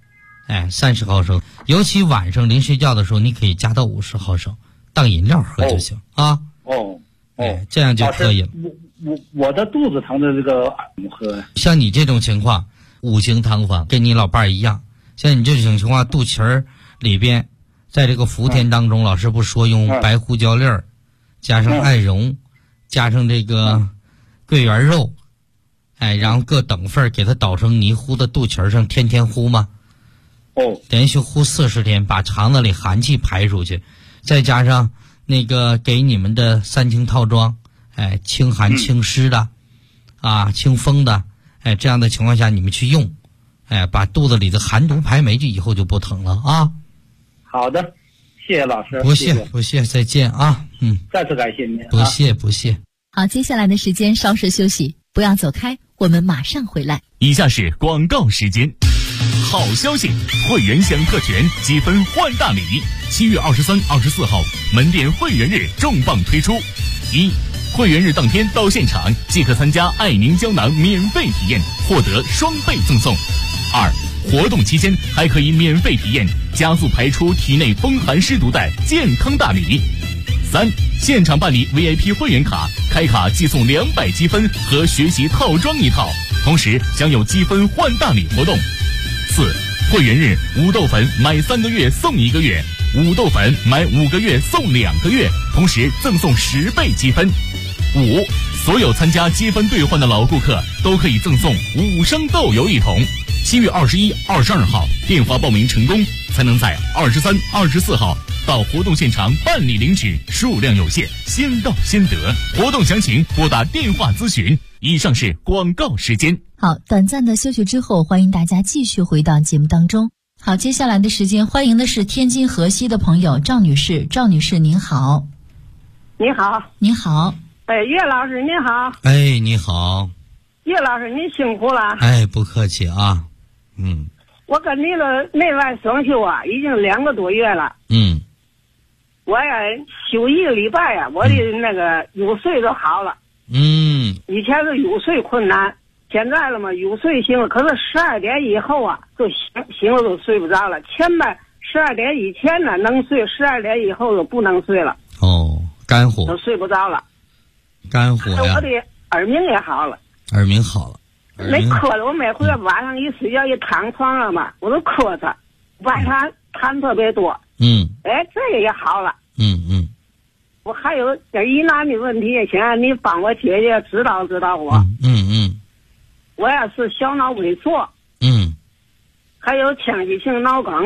，30毫升，尤其晚上临睡觉的时候，你可以加到50毫升，当饮料喝就行啊。这样就可以了。 我的肚子疼的这个怎么喝？ 像你这种情况，5行汤方跟你老伴儿一样，像你这种情况，肚脐儿里边，在这个伏天当中，老师不说用白胡椒粒儿，加上艾绒，加上这个桂圆肉，然后各等份给它捣成泥，糊到肚脐上，天天糊吗？连续糊40天，把肠子里寒气排出去，再加上那个给你们的3清套装，清寒清湿的，清风的，这样的情况下你们去用，把肚子里的寒毒排没，就以后就不疼了啊。 好的，谢谢老师。 不谢，再见啊。 再次感谢您。 不谢。 好，接下来的时间稍事休息，不要走开，我们马上回来。 以下是广告时间。好消息，会员享特权，积分换大礼。7月23、24号门店会员日重磅推出：1、会员日当天到现场即可参加爱宁胶囊免费体验，获得双倍赠送；2、活动期间还可以免费体验加速排出体内风寒湿毒的健康大礼；3、现场办理 VIP 会员卡，开卡即送200积分和学习套装1套，同时将有积分换大礼活动；4、会员日五豆粉买3个月送1个月，五豆粉买5个月送2个月，同时赠送10倍积分；5、所有参加积分兑换的老顾客都可以赠送5升豆油1桶。7月21、22号电话报名成功，才能在23、24号到活动现场办理领取，数量有限，先到先得。活动详情拨打电话咨询。以上是广告时间。 好，短暂的休息之后，欢迎大家继续回到节目当中。好，接下来的时间，欢迎的是天津河西的朋友赵女士。赵女士您好。 你好。 你好。 岳老师您好。 你好。 岳老师您辛苦了。 不客气啊。 我跟你的内外双修啊，已经2个多月了。我呀休1个礼拜呀，我的那个入睡都好了。以前是入睡困难，现在了嘛，入睡行了。可是12点以后啊，就醒了都睡不着了。前边12点以前呢能睡，12点以后就不能睡了。 肝火都睡不着了。 肝火呀。 我的耳鸣也好了。 耳鸣好了。 没磕着，我每回晚上一睡觉一躺床上嘛，我都磕着，晚上痰特别多。这个也好了。我还有点疑难的问题，想你帮我解决，指导我。我也是小脑萎缩。还有腔隙性脑梗。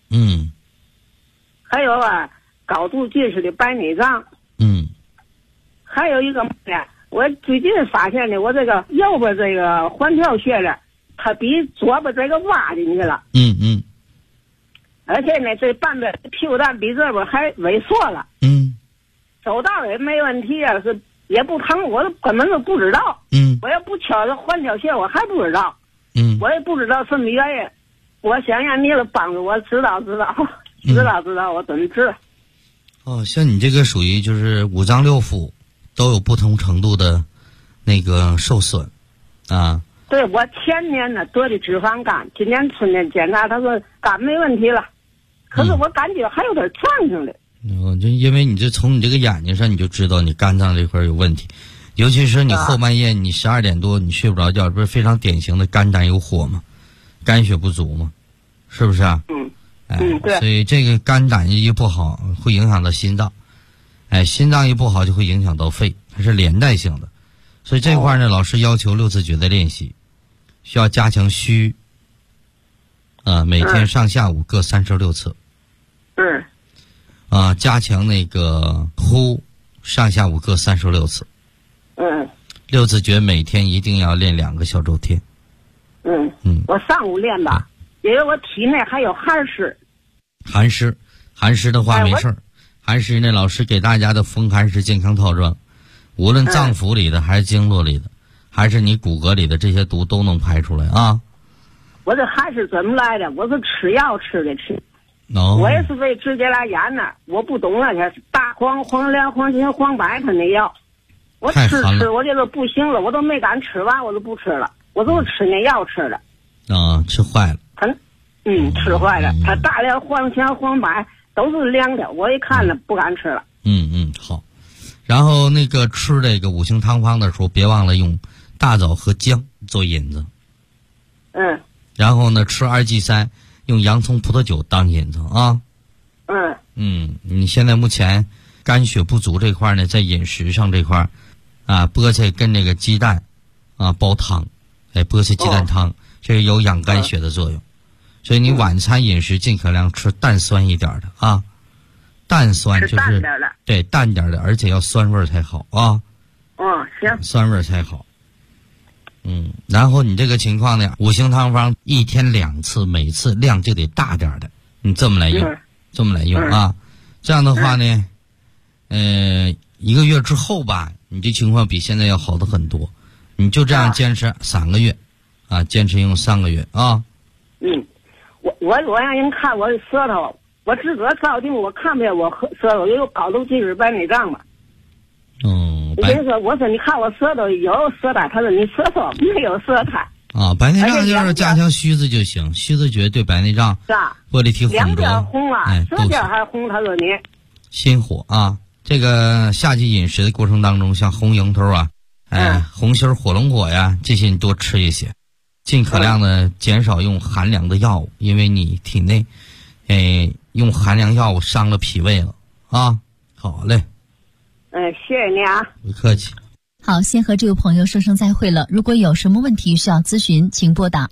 还有高度近视的白内障。还有一个我最近发现的，我这个右边这个环跳穴呢，它比左边这个挖进去了。而且呢，这半边屁股蛋比这边还萎缩了。走道也没问题啊，是也不疼，我都根本都不知道。我要不换条线，我还不知道。我也不知道什么原因。我想让你了帮助我知道，我怎么治。 像你这个属于就是五脏六腑都有不同程度的那个受损啊。 对，我前年呢得的脂肪肝，今年春天检查，他说肝没问题了，可是我感觉还有点胀上的。 就因为你这从你这个眼睛上你就知道你肝脏这块有问题，尤其是你后半夜你12点多你睡不着觉，不是非常典型的肝胆有火吗？肝血不足吗？是不是啊？ 对。 所以这个肝胆一不好会影响到心脏，心脏一不好就会影响到肺，它是连带性的。所以这块呢，老师要求6字诀的练习，需要加强虚，每天上下午各36次。加强那个呼，上下午各36次。6字诀每天一定要练2个小周天。 我上午练吧，因为我体内还有寒湿。寒湿的话没事儿，寒湿呢，老师给大家的风寒湿健康套装，无论脏腑里的还是经络里的，还是你骨骼里的这些毒都能排出来啊。我这寒湿怎么来的？我是吃药吃的。我也是为直接来演呢，我不懂那些大黄、黄连、黄芩、黄柏他那药，我吃，我这个不行了，我都没敢吃完，我都不吃了，我都吃那药吃的。 吃坏了。 吃坏了。他大连、黄芩、黄柏都是凉的，我一看了不敢吃了。 好。然后那个吃这个五行汤方的时候，别忘了用大枣和姜做引子。然后呢，吃2剂3。用洋葱葡萄酒当引子啊。你现在目前肝血不足这块呢，在饮食上这块菠菜跟这个鸡蛋煲汤，菠菜鸡蛋汤，这个有养肝血的作用。所以你晚餐饮食尽可量吃淡酸一点的啊，淡酸就是对淡点的，而且要酸味才好啊。 行， 酸味才好。然后你这个情况呢，五行汤方1天2次，每次量就得大点的，你这么来用，啊。这样的话呢，1个月之后吧，你这情况比现在要好的很多。你就这样坚持3个月，坚持用3个月啊。 我让人看我的舌头，我自个照镜我看不见我舌头有高度近视白内障嘛。我说你看我舌头有舌苔，他说你舌头没有舌苔。 白内障就是加强虚字就行，虚字诀对白内障是吧？ 玻璃体混浊， 两边红舌边还红，他说你心火这个夏季饮食的过程当中，像红樱头红心火龙果呀，这些你多吃一些，尽可量的减少用寒凉的药物，因为你体内用寒凉药物伤了脾胃了好嘞。 谢谢你啊， 不客气。 好，先和这位朋友说声再会了。如果有什么问题需要咨询，请拨打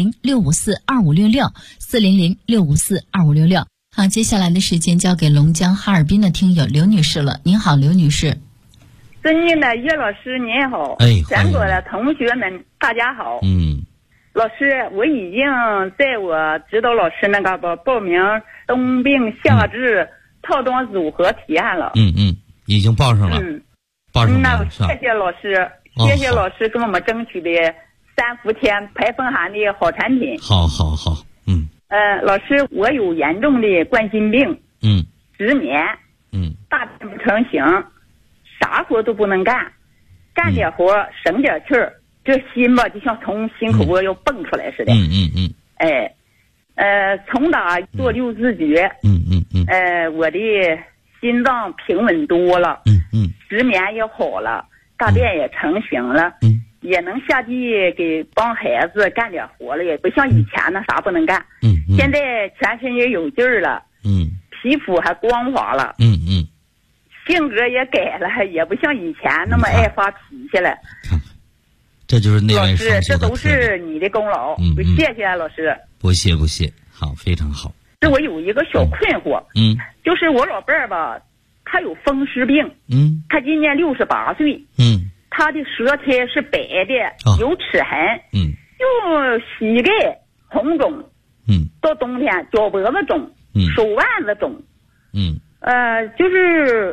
400-654-2566，400-654-2566。好，接下来的时间交给龙江哈尔滨的听友刘女士了。您好，刘女士。 尊敬的岳老师您好，全国的同学们大家好。老师，我已经在我指导老师那个报名冬病夏治套装组合体验了。 已经报上了。报上了。 那谢谢老师，谢谢老师给我们争取的3伏天排风寒的好产品。 好。 老师，我有严重的冠心病，失眠，大便不成形，啥活都不能干，干点活省点气儿，这心吧就像从心口窝要蹦出来似的。从打做6字诀，我的心脏平稳多了，失眠也好了，大便也成型了，也能下地给帮孩子干点活了，也不像以前那啥不能干。现在全身也有劲儿了，皮肤还光滑了，性格也改了，也不像以前那么爱发脾气了。 这就是内外双修的。 老师，这都是你的功劳，谢谢老师。 不谢，好，非常好。 这我有一个小困惑，就是我老伴儿吧，他有风湿病，他今年68岁，他的舌苔是白的，有齿痕，又膝盖红肿，到冬天脚脖子肿，手腕子肿，就是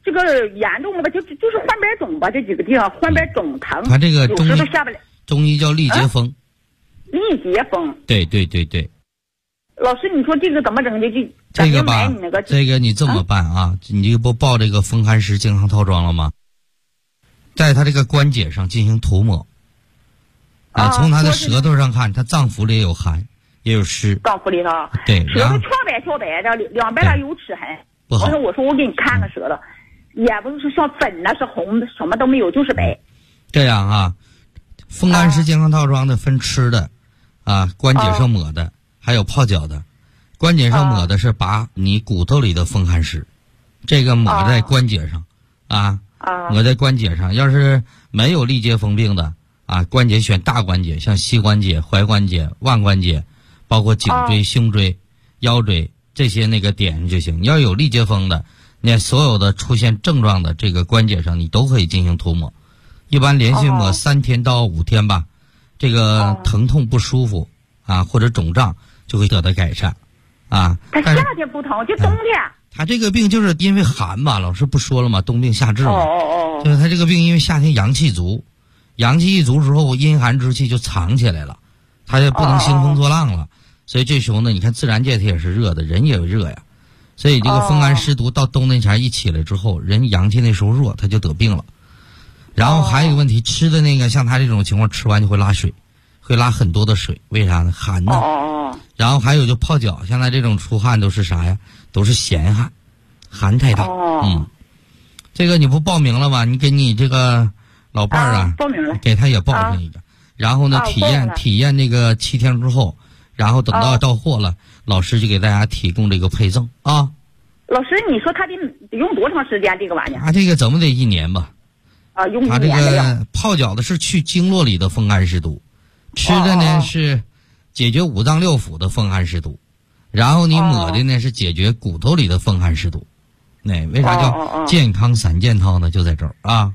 这个严重了吧，就是患边肿吧，这几个地方患边肿疼。 他这个有时都下不来。 中医叫痢结风。 痢结风。对。 老师，你说这个怎么整的？ 这个吧，这个你这么办啊？你这不报这个风寒湿健康套装了吗？在他这个关节上进行涂抹。从他的舌头上看，他脏腑里也有寒，也有湿。 脏腑里头。 对。 舌头翘白的，两边有齿痕。 不好。 我说我给你看看舌头，也不是像粉的，是红的，什么都没有，就是白。 这样啊，风寒湿健康套装的分吃的，关节上抹的。还有泡脚的，关节上抹的是把你骨头里的风寒湿，这个抹在关节上，抹在关节上。要是没有痢结风病的关节选大关节，像膝关节、踝关节、腕关节，包括颈椎、胸椎、腰椎这些那个点上就行。要有痢结风的，那所有的出现症状的这个关节上，你都可以进行涂抹。一般连续抹3天到5天吧，这个疼痛不舒服或者肿胀。就会得到改善， 他夏天不疼，就冬天。 他这个病就是因为寒嘛，老师不说了嘛，冬病夏治嘛。就是他这个病因为夏天阳气足，阳气一足之后，阴寒之气就藏起来了，他就不能兴风作浪了。所以这时候呢，你看自然界它也是热的，人也热呀。所以这个风寒湿毒到冬那前一起来之后，人阳气那时候弱，他就得病了。然后还有一个问题，吃的那个像他这种情况，吃完就会拉水，会拉很多的水，为啥呢？寒呢。然后还有就泡脚，像他这种出汗都是啥呀？都是咸汗，寒太大。这个你不报名了吗？你给你这个老伴儿报名了， 给他也报上一个。然后呢，体验那个7天之后，然后等到货了，老师就给大家提供这个配赠啊。 老师，你说他得用多长时间这个玩意儿？ 这个怎么得1年吧？ 用1年。他这个泡脚的是去经络里的风寒湿毒，吃的呢是解决5脏6腑的风寒湿毒，然后你抹的呢是解决骨头里的风寒湿毒。为啥叫健康3件套呢？就在这儿啊。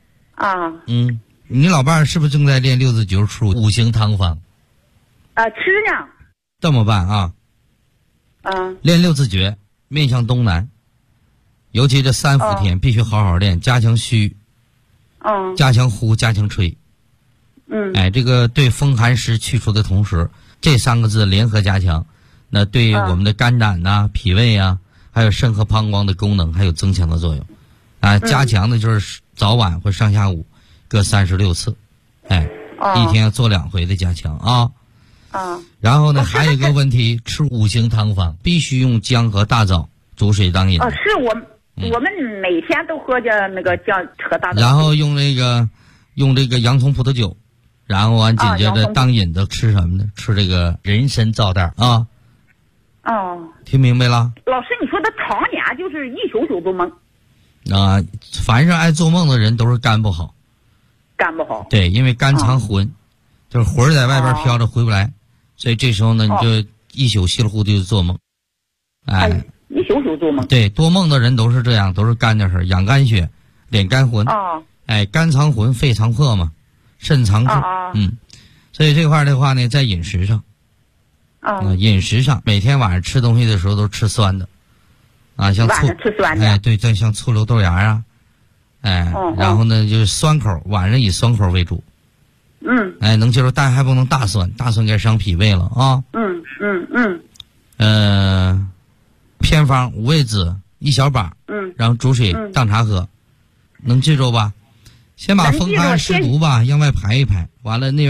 你老伴儿是不是正在练6字灸出5行汤方？ 吃呢。 这么办啊？练6字诀，面向东南，尤其这3伏天必须好好练，加强虚，加强呼，加强吹。这个对风寒湿去除的同时，这3个字联合加强，那对我们的肝胆脾胃还有肾和膀胱的功能还有增强的作用。加强的就是早晚或上下午各36次，一天要做2回的加强啊。然后呢，还有一个问题，吃5行汤方必须用姜和大枣煮水当饮。 是我们每天都喝着那个姜和大枣。 然后用这个洋葱葡萄酒，然后完紧接着当饮的吃什么呢？吃这个人参皂袋啊。听明白了？ 老师，你说他常年就是一宿宿做梦。 凡是爱做梦的人都是肝不好。 肝不好。 对，因为肝藏魂，就是魂在外边飘着回不来，所以这时候呢，你就一宿稀里糊涂就做梦。 一宿宿做梦。 对，多梦的人都是这样，都是肝的事儿，养肝血，敛肝魂。肝藏魂，肺藏魄嘛，肾藏志。所以这块的话呢，在饮食上，饮食上每天晚上吃东西的时候都吃酸的，像醋， 吃酸的。 对，像醋溜豆芽然后呢就是酸口，晚上以酸口为主。能接受，但还不能大酸，大酸该伤脾胃了啊。偏方5味子1小把，然后煮水当茶喝，能记住吧？先把风寒湿毒吧向外排一排，完了那